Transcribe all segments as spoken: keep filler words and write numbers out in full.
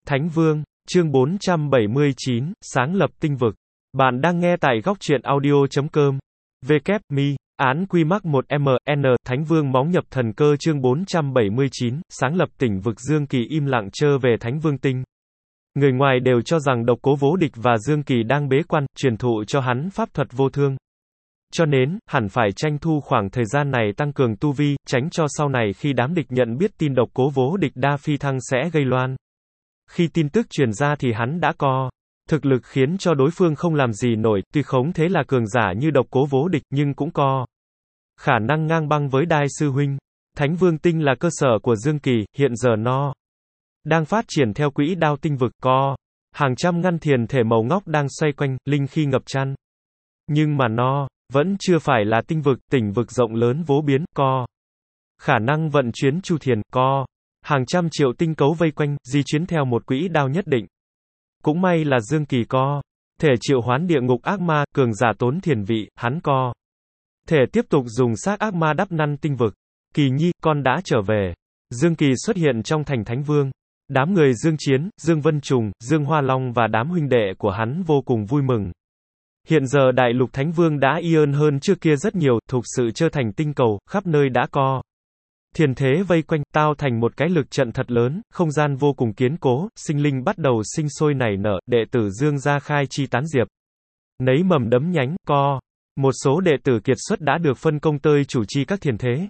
Thánh Vương, chương bốn trăm bảy mươi chín, sáng lập tinh vực. Bạn đang nghe tại góc truyện audio chấm com. W Mi, án quy mắc một M N, Thánh Vương móng nhập thần cơ chương bốn trăm bảy mươi chín, sáng lập tỉnh vực Dương Kỳ im lặng trơ về Thánh Vương tinh. Người ngoài đều cho rằng Độc Cố Vô Địch và Dương Kỳ đang bế quan, truyền thụ cho hắn pháp thuật vô thương. Cho nên, hẳn phải tranh thủ khoảng thời gian này tăng cường tu vi, tránh cho sau này khi đám địch nhận biết tin Độc Cố Vô Địch đa phi thăng sẽ gây loan. Khi tin tức truyền ra thì hắn đã có thực lực khiến cho đối phương không làm gì nổi, tuy khống thế là cường giả như Độc Cố Vô Địch nhưng cũng có khả năng ngang băng với Đại sư huynh. Thánh Vương tinh là cơ sở của Dương Kỳ, hiện giờ nó đang phát triển theo quỹ đạo tinh vực, có hàng trăm ngăn thiền thể màu ngóc đang xoay quanh, linh khí ngập tràn. Nhưng mà nó vẫn chưa phải là tinh vực, tỉnh vực rộng lớn vô biên, có khả năng vận chuyển chu thiền, có hàng trăm triệu tinh cấu vây quanh, di chuyển theo một quỹ đạo nhất định. Cũng may là Dương Kỳ có thể triệu hoán địa ngục ác ma, cường giả tốn thiền vị, hắn có thể tiếp tục dùng xác ác ma đắp năn tinh vực. Kỳ Nhi, con đã trở về. Dương Kỳ xuất hiện trong thành Thánh Vương. Đám người Dương Chiến, Dương Vân Trùng, Dương Hoa Long và đám huynh đệ của hắn vô cùng vui mừng. Hiện giờ đại lục Thánh Vương đã y ơn hơn trước kia rất nhiều, thực sự trở thành tinh cầu, khắp nơi đã có thiền thế vây quanh, tao thành một cái lực trận thật lớn, không gian vô cùng kiên cố, sinh linh bắt đầu sinh sôi nảy nở, đệ tử Dương gia khai chi tán diệp. Nấy mầm đấm nhánh, co. Một số đệ tử kiệt xuất đã được phân công tơi chủ trì các thiền thế.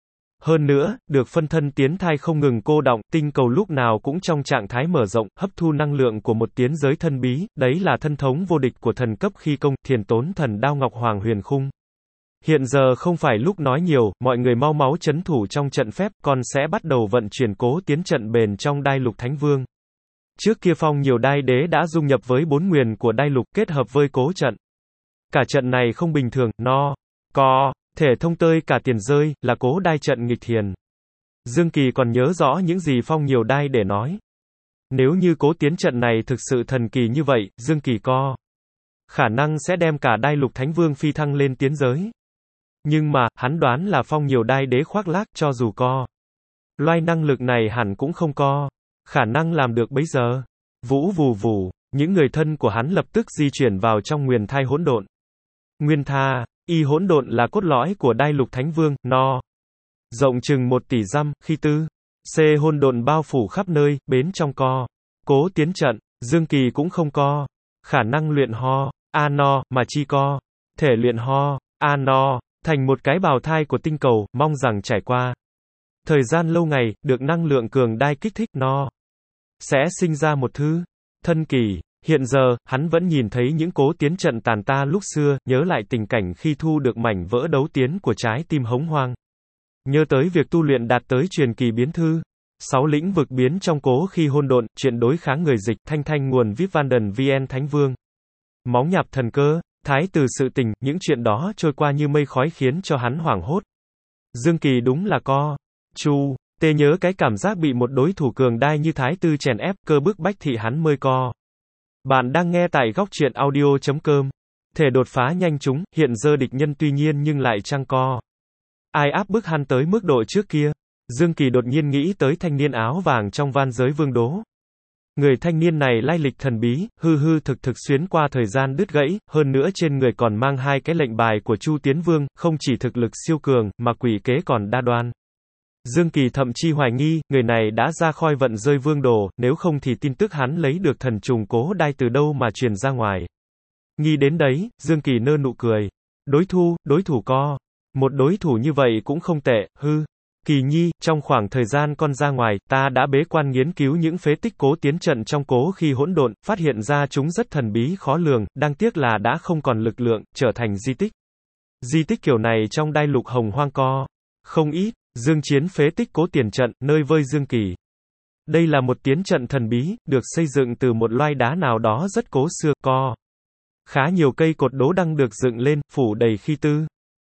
Hơn nữa, được phân thân tiến thai không ngừng cô đọng, tinh cầu lúc nào cũng trong trạng thái mở rộng, hấp thu năng lượng của một tiến giới thân bí, đấy là thân thống vô địch của thần cấp khi công, thiền tốn thần đao ngọc hoàng huyền khung. Hiện giờ không phải lúc nói nhiều, mọi người mau máu chấn thủ trong trận phép, con sẽ bắt đầu vận chuyển cố tiến trận bền trong Đai Lục Thánh Vương. Trước kia phong nhiều đai đế đã dung nhập với bốn nguyền của Đai Lục kết hợp với cố trận. Cả trận này không bình thường, nó có thể thông tơi cả tiền rơi, là cố đai trận nghịch thiền. Dương Kỳ còn nhớ rõ những gì phong nhiều đai để nói. Nếu như cố tiến trận này thực sự thần kỳ như vậy, Dương Kỳ có khả năng sẽ đem cả Đai Lục Thánh Vương phi thăng lên tiến giới. Nhưng mà, hắn đoán là phong nhiều đai đế khoác lác, cho dù có loại năng lực này hẳn cũng không có khả năng làm được bấy giờ. Vũ vù vù, những người thân của hắn lập tức di chuyển vào trong nguyền thai hỗn độn. Nguyên tha, y hỗn độn là cốt lõi của Đai Lục Thánh Vương, no rộng chừng một tỷ dặm, khi tư C hỗn độn bao phủ khắp nơi, bến trong co cố tiến trận, Dương Kỳ cũng không có khả năng luyện ho a no, mà chi có thể luyện ho a no thành một cái bào thai của tinh cầu, mong rằng trải qua thời gian lâu ngày, được năng lượng cường đai kích thích, nó sẽ sinh ra một thứ thân kỳ. Hiện giờ, hắn vẫn nhìn thấy những cố tiến trận tàn ta lúc xưa, nhớ lại tình cảnh khi thu được mảnh vỡ đấu tiến của trái tim hống hoang. Nhớ tới việc tu luyện đạt tới truyền kỳ biến thư. Sáu lĩnh vực biến trong cố khi hôn độn, chuyện đối kháng người dịch, thanh thanh nguồn vê i pê Vanden vê en Thánh Vương. Móng nhạp thần cơ, thái từ sự tình, những chuyện đó trôi qua như mây khói khiến cho hắn hoảng hốt. Dương Kỳ đúng là co. Chu, tê nhớ cái cảm giác bị một đối thủ cường đai như thái tư chèn ép, cơ bức bách thị hắn mới co. Bạn đang nghe tại góc truyện audio chấm com. Thể đột phá nhanh chúng, hiện giờ địch nhân tuy nhiên nhưng lại chăng co ai áp bức hắn tới mức độ trước kia. Dương Kỳ đột nhiên nghĩ tới thanh niên áo vàng trong van giới vương đố. Người thanh niên này lai lịch thần bí, hư hư thực thực xuyến qua thời gian đứt gãy, hơn nữa trên người còn mang hai cái lệnh bài của Chu Tiến Vương, không chỉ thực lực siêu cường, mà quỷ kế còn đa đoan. Dương Kỳ thậm chí hoài nghi, người này đã ra khỏi vận rơi vương đồ, nếu không thì tin tức hắn lấy được thần trùng cố đai từ đâu mà truyền ra ngoài. Nghĩ đến đấy, Dương Kỳ nơ nụ cười. Đối thủ, đối thủ co. Một đối thủ như vậy cũng không tệ, hư. Kỳ Nhi, trong khoảng thời gian con ra ngoài, ta đã bế quan nghiên cứu những phế tích cố tiến trận trong cố khi hỗn độn, phát hiện ra chúng rất thần bí khó lường, đáng tiếc là đã không còn lực lượng, trở thành di tích. Di tích kiểu này trong Đai Lục Hồng Hoang co không ít. Dương Chiến phế tích cố tiền trận, nơi vơi Dương Kỳ. Đây là một tiến trận thần bí, được xây dựng từ một loai đá nào đó rất cố xưa, co khá nhiều cây cột đố đăng được dựng lên, phủ đầy khí tư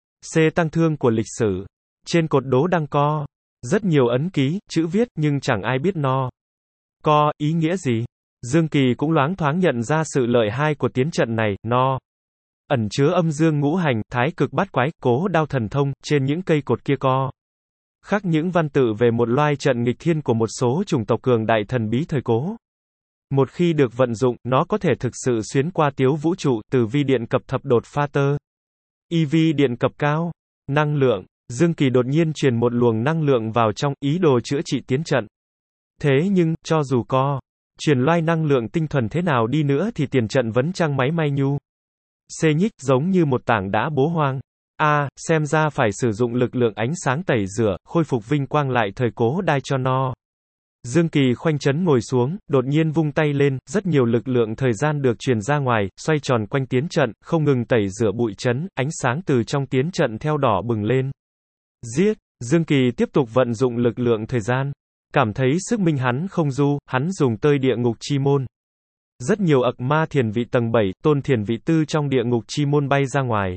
C tăng thương của lịch sử. Trên cột đố đăng co rất nhiều ấn ký, chữ viết, nhưng chẳng ai biết nó co ý nghĩa gì. Dương Kỳ cũng loáng thoáng nhận ra sự lợi hại của tiến trận này, nó ẩn chứa âm dương ngũ hành, thái cực bát quái, cố đao thần thông, trên những cây cột kia co khắc những văn tự về một loài trận nghịch thiên của một số chủng tộc cường đại thần bí thời cố. Một khi được vận dụng, nó có thể thực sự xuyến qua tiếu vũ trụ, từ vi điện cập thập đột pha tơ. i vê điện cập cao. Năng lượng. Dương Kỳ đột nhiên truyền một luồng năng lượng vào trong, ý đồ chữa trị tiến trận. Thế nhưng, cho dù có truyền loai năng lượng tinh thuần thế nào đi nữa thì tiền trận vẫn chăng máy may nhu. Xê nhích, giống như một tảng đá bố hoang. A, à, xem ra phải sử dụng lực lượng ánh sáng tẩy rửa, khôi phục vinh quang lại thời cố đai cho no. Dương Kỳ khoanh chấn ngồi xuống, đột nhiên vung tay lên, rất nhiều lực lượng thời gian được truyền ra ngoài, xoay tròn quanh tiến trận, không ngừng tẩy rửa bụi chấn, ánh sáng từ trong tiến trận theo đỏ bừng lên. Giết! Dương Kỳ tiếp tục vận dụng lực lượng thời gian. Cảm thấy sức minh hắn không du, hắn dùng tơi địa ngục chi môn. Rất nhiều ậc ma thiền vị tầng bảy, tôn thiền vị tư trong địa ngục chi môn bay ra ngoài.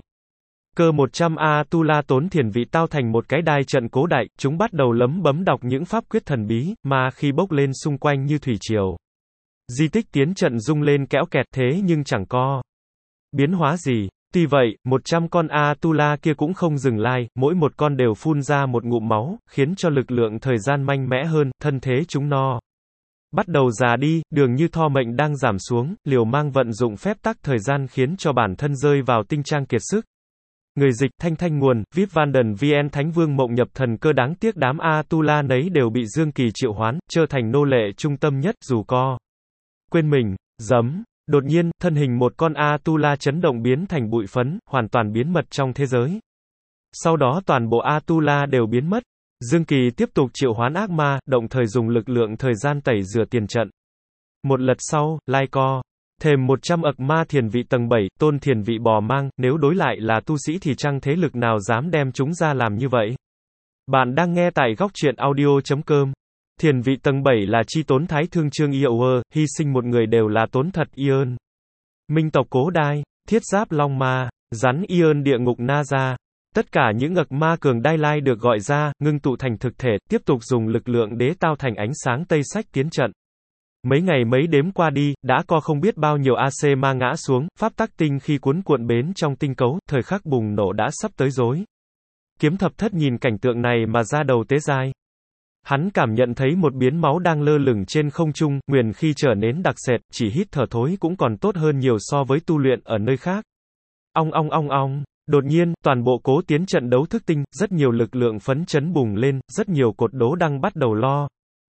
Cơ một trăm A-tu-la tốn thiền vị tao thành một cái đai trận cố đại, chúng bắt đầu lấm bấm đọc những pháp quyết thần bí, mà khi bốc lên xung quanh như thủy triều. Di tích tiến trận rung lên kéo kẹt thế nhưng chẳng có biến hóa gì. Tuy vậy, một trăm con A-tu-la kia cũng không dừng lai, mỗi một con đều phun ra một ngụm máu, khiến cho lực lượng thời gian mạnh mẽ hơn, thân thế chúng no. Bắt đầu già đi, đường như tho mệnh đang giảm xuống, liều mang vận dụng phép tắc thời gian khiến cho bản thân rơi vào tinh trang kiệt sức. Người dịch, Thanh Thanh nguồn, vê i pê Vanden vê en Thánh Vương mộng nhập thần cơ đáng tiếc đám A-tu-la nấy đều bị Dương Kỳ triệu hoán, trở thành nô lệ trung tâm nhất dù co. Quên mình, giấm. Đột nhiên, thân hình một con A-tu-la chấn động biến thành bụi phấn, hoàn toàn biến mất trong thế giới. Sau đó toàn bộ A-tu-la đều biến mất. Dương Kỳ tiếp tục triệu hoán ác ma, đồng thời dùng lực lượng thời gian tẩy rửa tiền trận. Một lượt sau, lai co. Thềm một trăm ậc ma thiền vị tầng bảy, tôn thiền vị bò mang, nếu đối lại là tu sĩ thì chăng thế lực nào dám đem chúng ra làm như vậy? Bạn đang nghe tại góc truyện audio chấm com. Thiền vị tầng bảy là chi tốn thái thương trương Iower, hy sinh một người đều là tốn thật Iơn. Minh tộc cố đai, thiết giáp long ma, rắn Iơn địa ngục na ra. Tất cả những ậc ma cường đai lai được gọi ra, ngưng tụ thành thực thể, tiếp tục dùng lực lượng đế tao thành ánh sáng tây sách tiến trận. Mấy ngày mấy đêm qua đi, đã có không biết bao nhiêu a xê ma ngã xuống, pháp tắc tinh khi cuốn cuộn bến trong tinh cấu, thời khắc bùng nổ đã sắp tới rối. Kiếm thập thất nhìn cảnh tượng này mà ra đầu tế dai. Hắn cảm nhận thấy một biến máu đang lơ lửng trên không trung, nguyền khi trở nên đặc sệt, chỉ hít thở thối cũng còn tốt hơn nhiều so với tu luyện ở nơi khác. Ong ong ong ong. Đột nhiên, toàn bộ cố tiến trận đấu thức tinh, rất nhiều lực lượng phấn chấn bùng lên, rất nhiều cột đố đăng bắt đầu lo.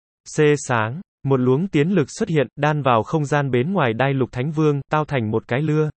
Xê sáng. Một luống tiến lực xuất hiện, đan vào không gian bến ngoài đai lục thánh vương, tao thành một cái lưa.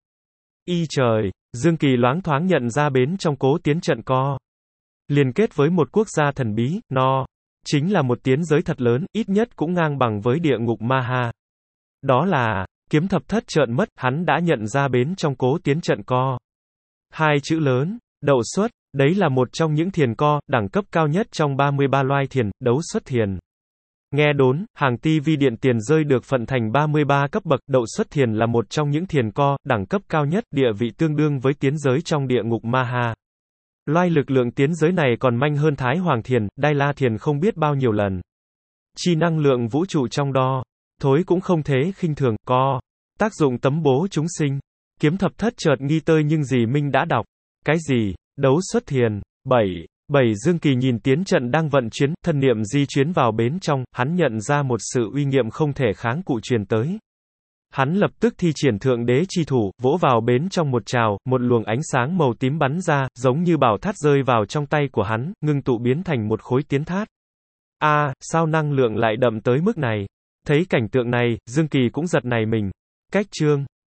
Y trời! Dương Kỳ loáng thoáng nhận ra bến trong cố tiến trận co. Liên kết với một quốc gia thần bí, no. Chính là một tiến giới thật lớn, ít nhất cũng ngang bằng với địa ngục ma ha. Đó là, kiếm thập thất trợn mất, hắn đã nhận ra bến trong cố tiến trận co. Hai chữ lớn, đậu xuất, đấy là một trong những thiền co, đẳng cấp cao nhất trong ba mươi ba loài thiền, đấu xuất thiền. Nghe đốn, hàng ti vi điện tiền rơi được phận thành ba mươi ba cấp bậc, đậu xuất thiền là một trong những thiền co, đẳng cấp cao nhất, địa vị tương đương với tiến giới trong địa ngục ma ha. Loài lực lượng tiến giới này còn manh hơn Thái Hoàng thiền, Đai La thiền không biết bao nhiêu lần. Chi năng lượng vũ trụ trong đo, thối cũng không thế khinh thường, co. Tác dụng tấm bố chúng sinh. Kiếm thập thất chợt nghi tơi nhưng gì Minh đã đọc. Cái gì? Đấu xuất thiền. bảy. bảy Dương Kỳ nhìn tiến trận đang vận chuyển, thân niệm di chuyến vào bến trong, hắn nhận ra một sự uy nghiệm không thể kháng cự truyền tới. Hắn lập tức thi triển thượng đế chi thủ, vỗ vào bến trong một trào, một luồng ánh sáng màu tím bắn ra, giống như bảo thát rơi vào trong tay của hắn, ngưng tụ biến thành một khối tiến thát. A, à, sao năng lượng lại đậm tới mức này? Thấy cảnh tượng này, Dương Kỳ cũng giật nảy mình. Cách chương